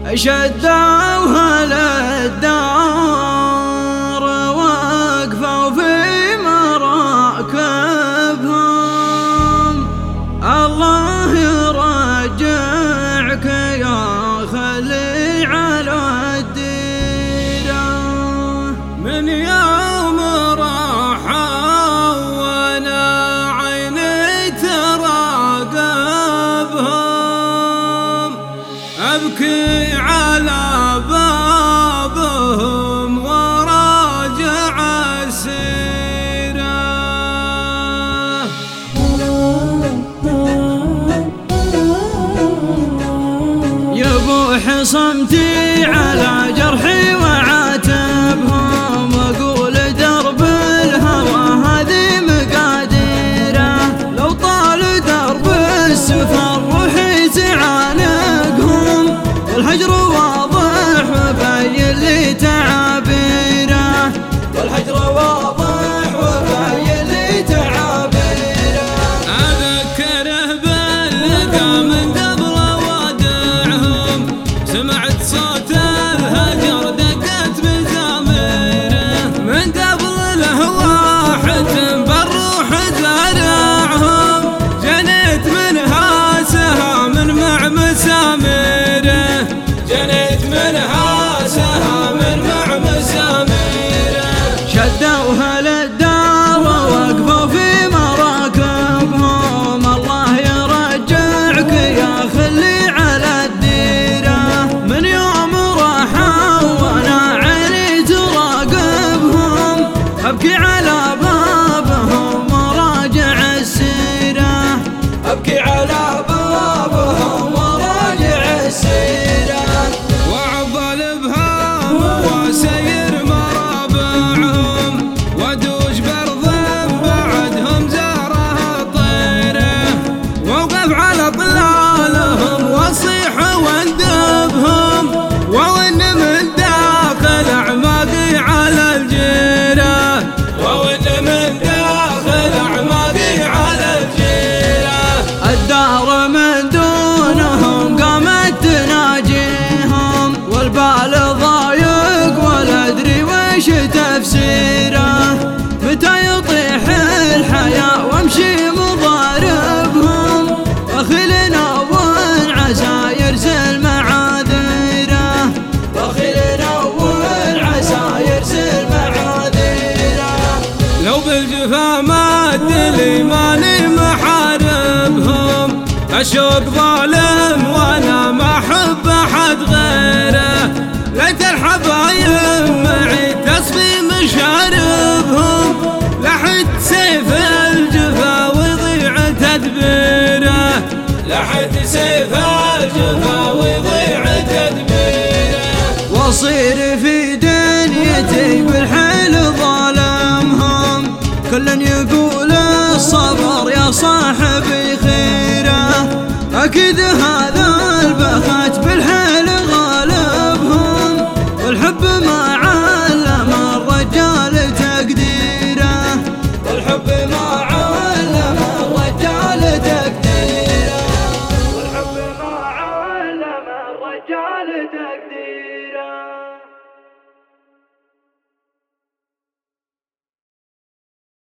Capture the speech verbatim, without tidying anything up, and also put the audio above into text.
شدوها للدار وقفوا في مراكبهم. الله يرجعك يا خلي على الديرة من يوم راحوا وانا عيني تراقبهم. ابكي على بابهم وراجع السيرة. يبوح صمتي على جرحي وعاتبهم واقول درب الهوى هذه مقاديره. لو طال درب السفر روحي تعانقهم والهجر واضح وبين لي تعابيره. والهجر واضح وبين لي تعابيره. اذكره باللقا من قبل ودعهم سمعت صوت الهجر دقت بزاميره. من قبل الهواحة بالروح زارعهم جنيت منها سهام مع مساميره. جنيت منها سهام مع مساميره. شدوها للدار ووقفوا في مراكبهم. الله يرجعك يا خلي على الديرة من يوم راحوا وانا عيني تراقبهم. ابكي على بابهم وراجع السيرة. ابكي على بابهم وراجع السيرة. وعضل بهم وسير مرابعهم ودوش برض بعدهم زاره طيره. ووقف على طلالهم واصيح واندبهم وون من داخل اعماقي على الجيره. وون من داخل اعماقي على الجيره. الدار من دونهم قامت تناجيهم والبال ضايق ولا ادري وش تفسيره. متى يطيح الحياة وامشي مضاربهم واخلنا وين عسى يرسل معاذيره. واخلنا وين عسى يرسل معاذيره. لو بالجفا ماد لي ماني محاربهم اشوق ظالم وانا ما احب احد غيره. ليت الحبايب معي تصفي مشاربهم لحد سيف الجفا ويضيع تدبيره. لحد سيف الجفا ويضيع تدبيره. واصير في دنيتي بالحيل ظالمهم كل يقول الصبر يا صاحبي خيره. اكيد هذا البخل